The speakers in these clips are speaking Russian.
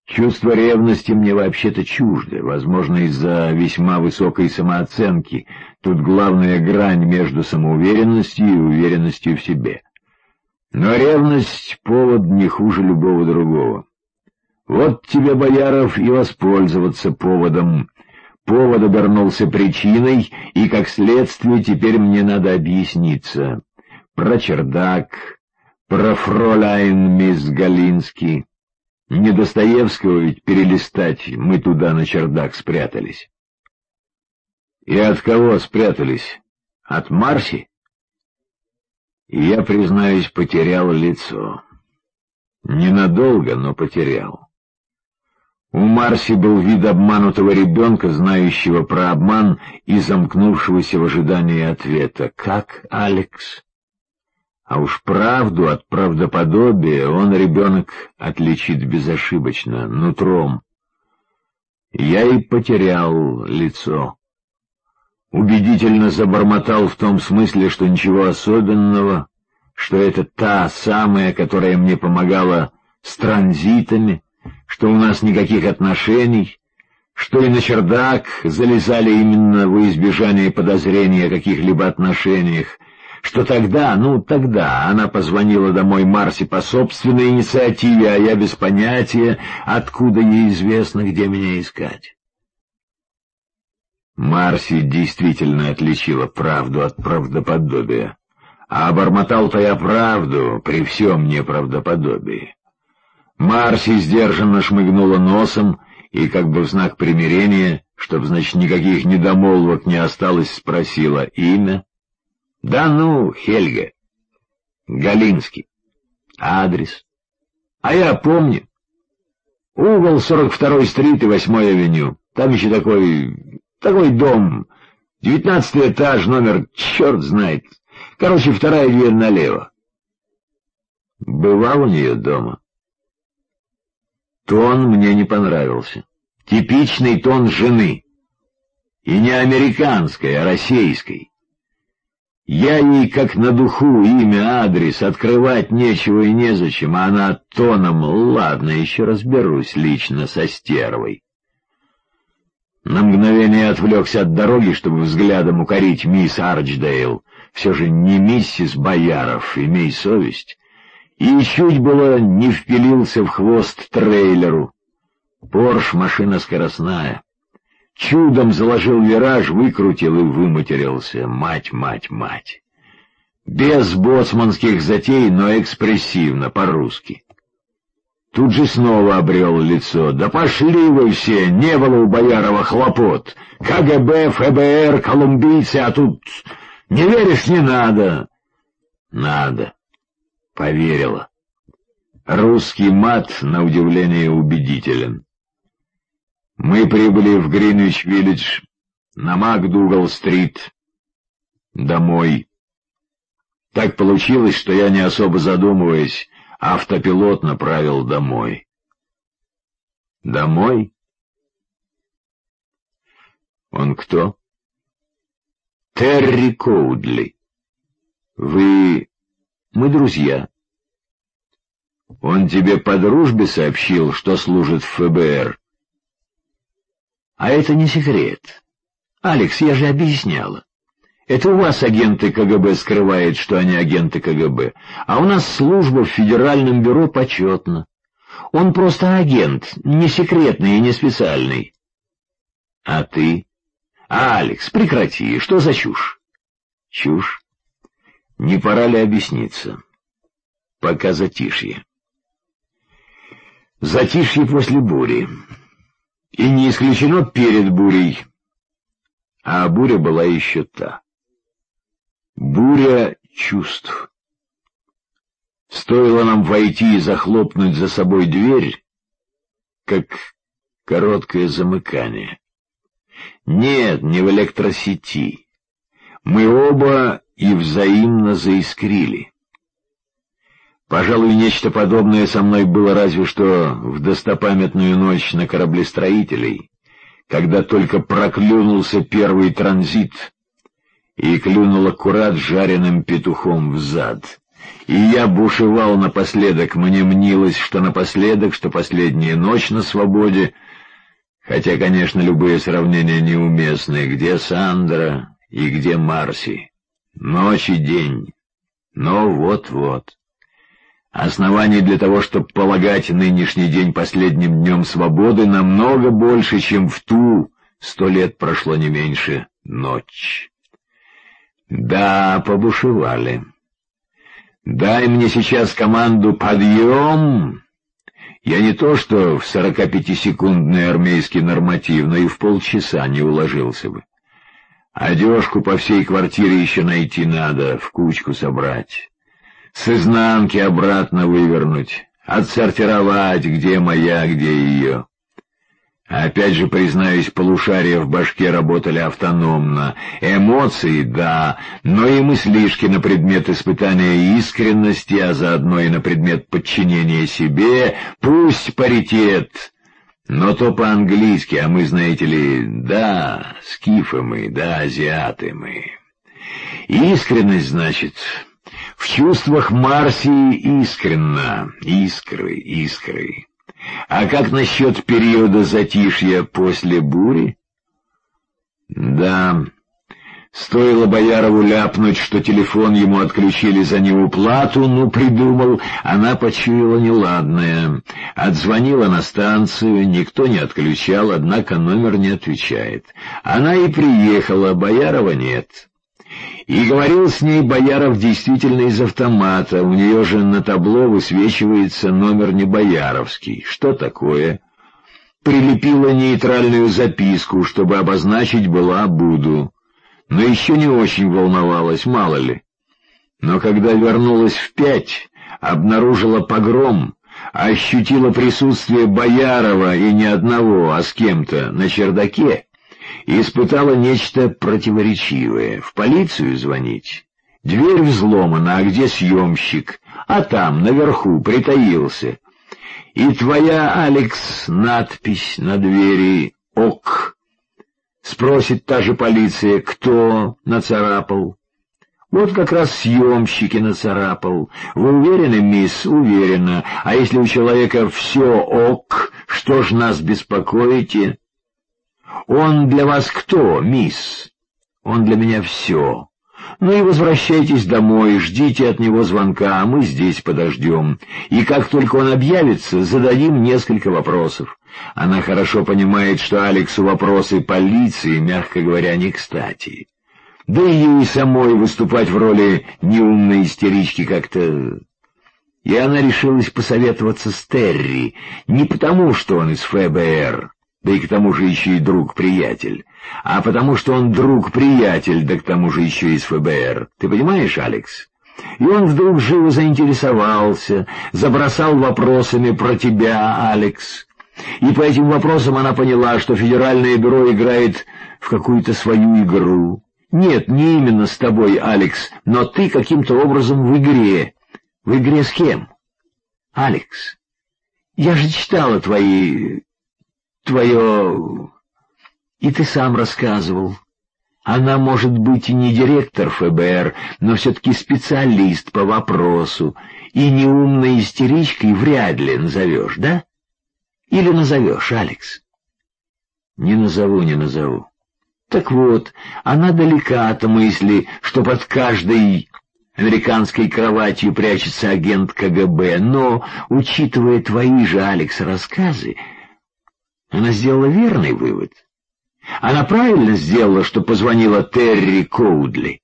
Чувство ревности мне вообще-то чуждо, возможно, из-за весьма высокой самооценки. Тут главная грань между самоуверенностью и уверенностью в себе. Но ревность — повод не хуже любого другого. Вот тебе, Бояров, и воспользоваться поводом. Повод обернулся причиной, и, как следствие, теперь мне надо объясниться. Про чердак, про фроляйн мисс Галински. Не Достоевского ведь перелистать, мы туда на чердак спрятались. И от кого спрятались? От Марси? И я, признаюсь, потерял лицо. Ненадолго, но потерял. У Марси был вид обманутого ребенка, знающего про обман и замкнувшегося в ожидании ответа. Как, Алекс? А уж правду от правдоподобия он, ребенок, отличит безошибочно, нутром. Я и потерял лицо. Убедительно забормотал в том смысле, что ничего особенного, что это та самая, которая мне помогала с транзитами, что у нас никаких отношений, что и на чердак залезали именно во избежание подозрения о каких-либо отношениях, что тогда она позвонила домой Марси по собственной инициативе, а я без понятия, откуда ей известно, где меня искать. Марси действительно отличила правду от правдоподобия, а обормотал-то я правду при всем неправдоподобии. Марси сдержанно шмыгнула носом и, как бы в знак примирения, чтоб, значит, никаких недомолвок не осталось, спросила имя. Да ну, Хельга. Галинский. Адрес. А я помню. Угол 42-й стрит и 8-й авеню. Там еще такой дом. 19-й этаж, номер черт знает. Короче, 2-я дверь налево. Бывал у нее дома. Тон мне не понравился. Типичный тон жены. И не американской, а российской. Я ей как на духу имя, адрес, открывать нечего и незачем, а она тоном: ладно, еще разберусь лично со стервой. На мгновение отвлекся от дороги, чтобы взглядом укорить мисс Арчдейл. Все же не миссис Бояров, имей совесть. И чуть было не впилился в хвост трейлеру. Порш — машина скоростная. Чудом заложил вираж, выкрутил и выматерился. Мать. Без боцманских затей, но экспрессивно, по-русски. Тут же снова обрел лицо. Да пошли вы все, не было у Боярова хлопот. КГБ, ФБР, колумбийцы, а тут... Не веришь, не надо. Надо. Поверила. Русский мат, на удивление, убедителен. Мы прибыли в Гринвич-Виллидж, на МакДугал-стрит, домой. Так получилось, что я, не особо задумываясь, автопилот направил домой. Домой? Он кто? Терри Коудли. Мы друзья. Он тебе по дружбе сообщил, что служит в ФБР? А это не секрет. Алекс, я же объясняла. Это у вас агенты КГБ скрывают, что они агенты КГБ, а у нас служба в Федеральном бюро почетна. Он просто агент, не секретный и не специальный. А ты? Алекс, прекрати, что за чушь? Чушь? Не пора ли объясниться? Пока затишье. Затишье после бури. И не исключено перед бурей. А буря была еще та. Буря чувств. Стоило нам войти и захлопнуть за собой дверь, как короткое замыкание. Нет, не в электросети. Мы оба и взаимно заискрили. Пожалуй, нечто подобное со мной было разве что в достопамятную ночь на кораблестроителей, когда только проклюнулся первый транзит и клюнул аккурат жареным петухом в зад. И я бушевал напоследок, мне мнилось, что напоследок, что последняя ночь на свободе, хотя, конечно, любые сравнения неуместны, где Сандра и где Марси, ночь и день, но вот-вот. Оснований для того, чтобы полагать нынешний день последним днем свободы, намного больше, чем в ту, 100 лет прошло не меньше, ночь. Да, побушевали. Дай мне сейчас команду «Подъем!» Я не то что в 45-секундный армейский норматив, но и в полчаса не уложился бы. Одежку по всей квартире еще найти надо, в кучку собрать. С изнанки обратно вывернуть, отсортировать, где моя, где ее. Опять же, признаюсь, полушария в башке работали автономно. Эмоции — да, но и мыслишки на предмет испытания искренности, а заодно и на предмет подчинения себе. Пусть паритет, но то по-английски, а мы, знаете ли, да, скифы мы, да, азиаты мы. Искренность, значит, в чувствах Марси искренна, искры. А как насчет периода затишья после бури? Да, стоило Боярову ляпнуть, что телефон ему отключили за неуплату, придумал, она почуяла неладное. Отзвонила на станцию, никто не отключал, однако номер не отвечает. Она и приехала, Боярова нет. И говорил с ней Бояров действительно из автомата, у нее же на табло высвечивается номер не бояровский. Что такое? Прилепила нейтральную записку, чтобы обозначить «была, буду». Но еще не очень волновалась, мало ли. Но когда вернулась в 5, обнаружила погром, ощутила присутствие Боярова и не одного, а с кем-то на чердаке, и испытала нечто противоречивое. В полицию звонить? Дверь взломана, а где съемщик? А там, наверху, притаился. И твоя, Алекс, надпись на двери «ОК». Спросит та же полиция, кто нацарапал. Вот как раз съемщики нацарапал. Вы уверены, мисс? Уверена. А если у человека все ок, что ж нас беспокоите? Он для вас кто, мисс? Он для меня все. Ну и возвращайтесь домой, ждите от него звонка, а мы здесь подождем. И как только он объявится, зададим несколько вопросов. Она хорошо понимает, что Алексу вопросы полиции, мягко говоря, не кстати. Да и ей самой выступать в роли неумной истерички как-то... И она решилась посоветоваться с Терри, не потому, что он из ФБР, да и к тому же еще и друг-приятель, а потому что он друг-приятель, да к тому же еще из ФБР. Ты понимаешь, Алекс? И он вдруг живо заинтересовался, забросал вопросами про тебя, Алекс. И по этим вопросам она поняла, что Федеральное бюро играет в какую-то свою игру. Нет, не именно с тобой, Алекс, но ты каким-то образом в игре. В игре с кем? Алекс, я же читала твое... И ты сам рассказывал. Она может быть и не директор ФБР, но все-таки специалист по вопросу, и неумной истеричкой вряд ли назовешь, да? Или назовешь, Алекс? Не назову. Так вот, она далека от мысли, что под каждой американской кроватью прячется агент КГБ, но, учитывая твои же, Алекс, рассказы, она сделала верный вывод. Она правильно сделала, что позвонила Терри Коудли?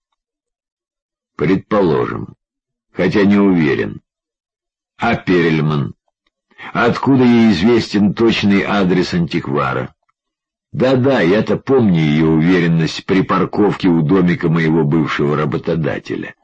Предположим, хотя не уверен. А Перельман? Откуда ей известен точный адрес антиквара? Да-да, я-то помню ее уверенность при парковке у домика моего бывшего работодателя.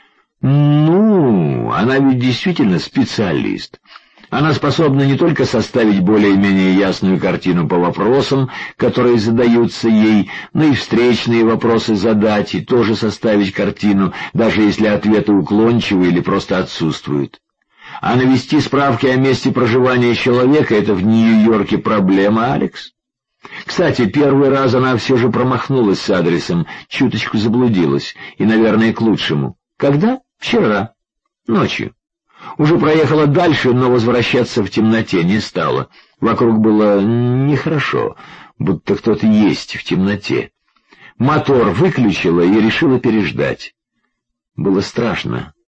Ну, она ведь действительно специалист. Она способна не только составить более-менее ясную картину по вопросам, которые задаются ей, но и встречные вопросы задать, и тоже составить картину, даже если ответы уклончивы или просто отсутствуют. А навести справки о месте проживания человека — это в Нью-Йорке проблема, Алекс. Кстати, первый раз она все же промахнулась с адресом, чуточку заблудилась, и, наверное, к лучшему. Когда? Вчера. Ночью. Уже проехала дальше, но возвращаться в темноте не стала. Вокруг было нехорошо, будто кто-то есть в темноте. Мотор выключила и решила переждать. Было страшно.